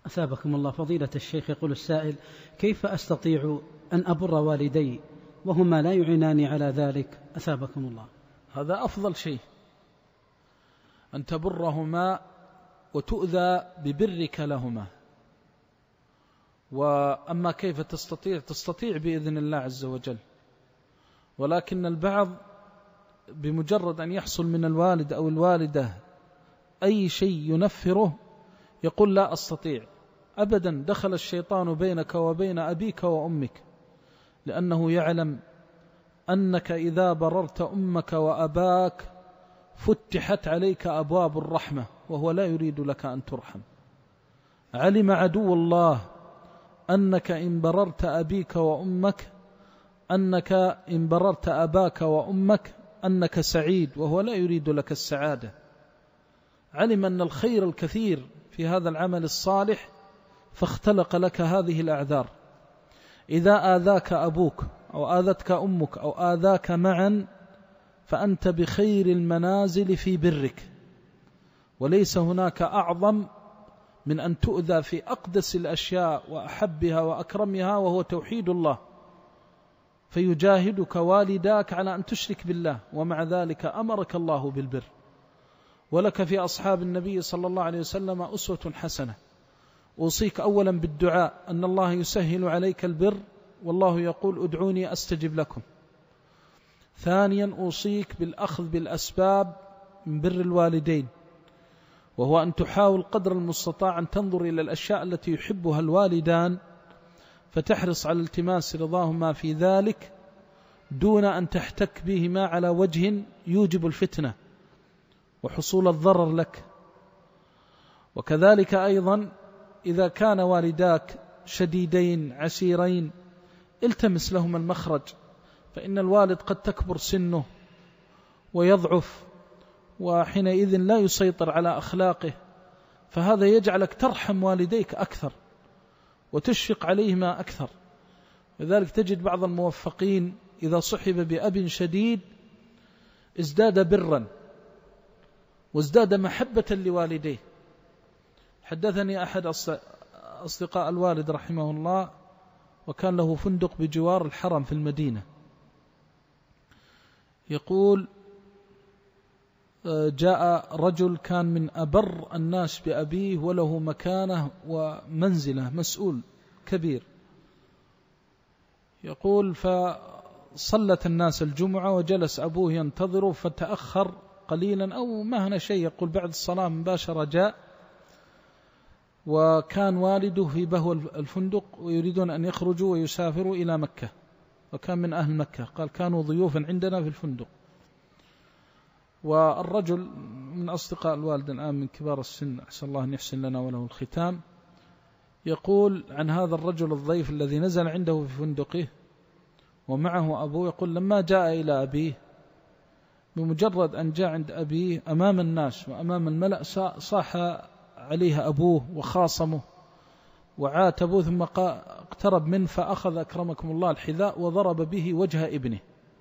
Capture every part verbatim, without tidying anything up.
أثابكم الله فضيلة الشيخ. يقول السائل: كيف أستطيع أن أبر والدي وهما لا يعينان على ذلك؟ أثابكم الله. هذا أفضل شيء، أن تبرهما وتؤذى ببرك لهما. وأما كيف تستطيع؟ تستطيع بإذن الله عز وجل، ولكن البعض بمجرد أن يحصل من الوالد أو الوالدة أي شيء ينفره يقول لا أستطيع. أبدا، دخل الشيطان بينك وبين أبيك وأمك، لأنه يعلم أنك إذا بررت أمك وأباك فتحت عليك أبواب الرحمة، وهو لا يريد لك أن ترحم. علم عدو الله أنك إن بررت أبيك وأمك أنك إن بررت أباك وأمك أنك سعيد، وهو لا يريد لك السعادة. علم أن الخير الكثير في هذا العمل الصالح فاختلق لك هذه الأعذار. إذا آذاك أبوك أو آذتك أمك أو آذاك معا فأنت بخير المنازل في برك، وليس هناك أعظم من أن تؤذى في أقدس الأشياء وأحبها وأكرمها، وهو توحيد الله، فيجاهدك والداك على أن تشرك بالله، ومع ذلك أمرك الله بالبر. ولك في أصحاب النبي صلى الله عليه وسلم أسوة حسنة. أوصيك أولا بالدعاء أن الله يسهل عليك البر، والله يقول ادعوني أستجب لكم. ثانيا أوصيك بالأخذ بالأسباب من بر الوالدين، وهو أن تحاول قدر المستطاع أن تنظر إلى الأشياء التي يحبها الوالدان فتحرص على التماس رضاهما في ذلك دون أن تحتك بهما على وجه يوجب الفتنة وحصول الضرر لك. وكذلك أيضا إذا كان والداك شديدين عسيرين التمس لهما المخرج، فإن الوالد قد تكبر سنه ويضعف، وحينئذ لا يسيطر على أخلاقه، فهذا يجعلك ترحم والديك أكثر وتشفق عليهما أكثر. لذلك تجد بعض الموفقين إذا صحب بأب شديد ازداد برا وازداد محبة لوالديه. حدثني أحد أصدقاء الوالد رحمه الله، وكان له فندق بجوار الحرم في المدينة، يقول جاء رجل كان من أبر الناس بأبيه وله مكانة ومنزلة، مسؤول كبير، يقول فصلت الناس الجمعة وجلس أبوه ينتظره فتأخر قليلا أو ما هنا شيء، يقول بعد الصلاة مباشرة جاء، وكان والده في بهو الفندق ويريدون أن يخرجوا ويسافروا إلى مكة، وكان من أهل مكة، قال كانوا ضيوفا عندنا في الفندق. والرجل من أصدقاء الوالد الآن من كبار السن، أسأل الله أن يحسن لنا وله الختام، يقول عن هذا الرجل الضيف الذي نزل عنده في فندقه ومعه أبوه، يقول لما جاء إلى أبيه بمجرد أن جاء عند أبيه أمام الناس وأمام الملأ صاح عليه أبوه وخاصمه وعاتبه، ثم اقترب منه فأخذ أكرمكم الله الحذاء وضرب به وجه ابنه،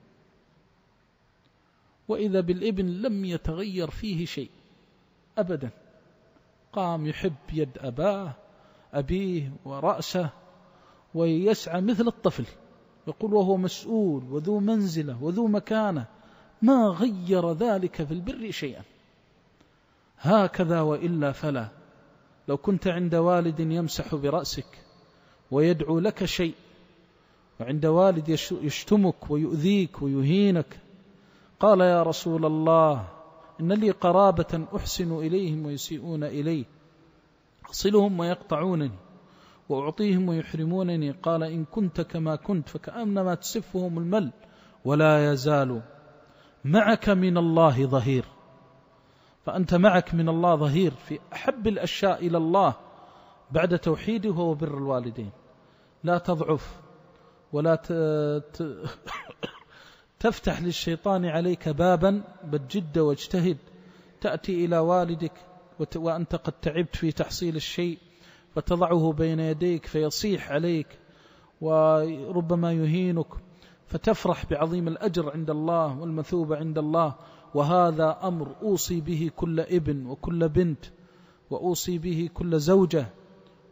وإذا بالابن لم يتغير فيه شيء أبدا، قام يحب يد أباه أبيه ورأسه ويسعى مثل الطفل، يقول وهو مسؤول وذو منزلة وذو مكانة، ما غير ذلك في البر شيئا. هكذا وإلا فلا. لو كنت عند والد يمسح برأسك ويدعو لك شيء، وعند والد يشتمك ويؤذيك ويهينك، قال يا رسول الله إن لي قرابة أحسن إليهم ويسيئون إلي، أصلهم ويقطعونني وأعطيهم ويحرمونني، قال إن كنت كما كنت فكأنما تسفهم المل ولا يزال معك من الله ظهير. فأنت معك من الله ظهير في أحب الأشياء إلى الله بعد توحيده هو بر الوالدين. لا تضعف ولا ت... تفتح للشيطان عليك بابا، بل جد واجتهد. تأتي إلى والدك وأنت قد تعبت في تحصيل الشيء فتضعه بين يديك فيصيح عليك وربما يهينك، فتفرح بعظيم الأجر عند الله والمثوبة عند الله. وهذا أمر أوصي به كل ابن وكل بنت، وأوصي به كل زوجة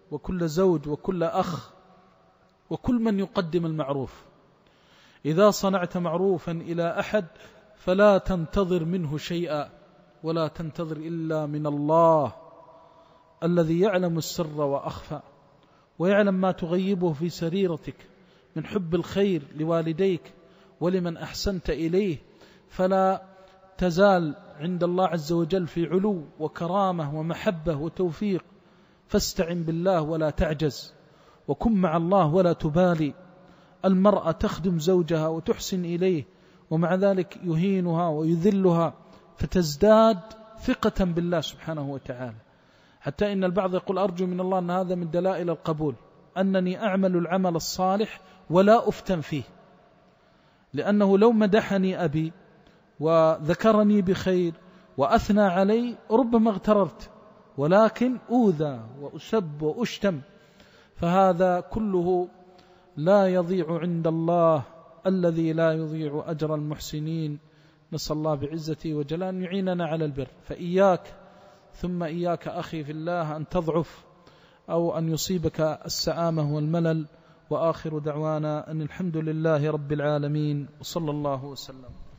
وكل زوج وكل أخ وكل من يقدم المعروف. إذا صنعت معروفا إلى أحد فلا تنتظر منه شيئا، ولا تنتظر إلا من الله الذي يعلم السر وأخفى، ويعلم ما تغيبه في سريرتك من حب الخير لوالديك ولمن أحسنت إليه، فلا تزال عند الله عز وجل في علو وكرامة ومحبة وتوفيق. فاستعن بالله ولا تعجز، وكن مع الله ولا تبالي. المرأة تخدم زوجها وتحسن إليه ومع ذلك يهينها ويذلها، فتزداد ثقة بالله سبحانه وتعالى، حتى إن البعض يقول أرجو من الله أن هذا من دلائل القبول، أنني أعمل العمل الصالح ولا أفتن فيه، لأنه لو مدحني أبي وذكرني بخير وأثنى علي ربما اغتررت، ولكن أوذى وأسب وأشتم، فهذا كله لا يضيع عند الله الذي لا يضيع أجر المحسنين. نسأل الله بعزته وجلاله أن يعيننا على البر. فإياك ثم إياك أخي في الله أن تضعف أو أن يصيبك السآمة والملل. وآخر دعوانا أن الحمد لله رب العالمين، وصلى الله وسلم.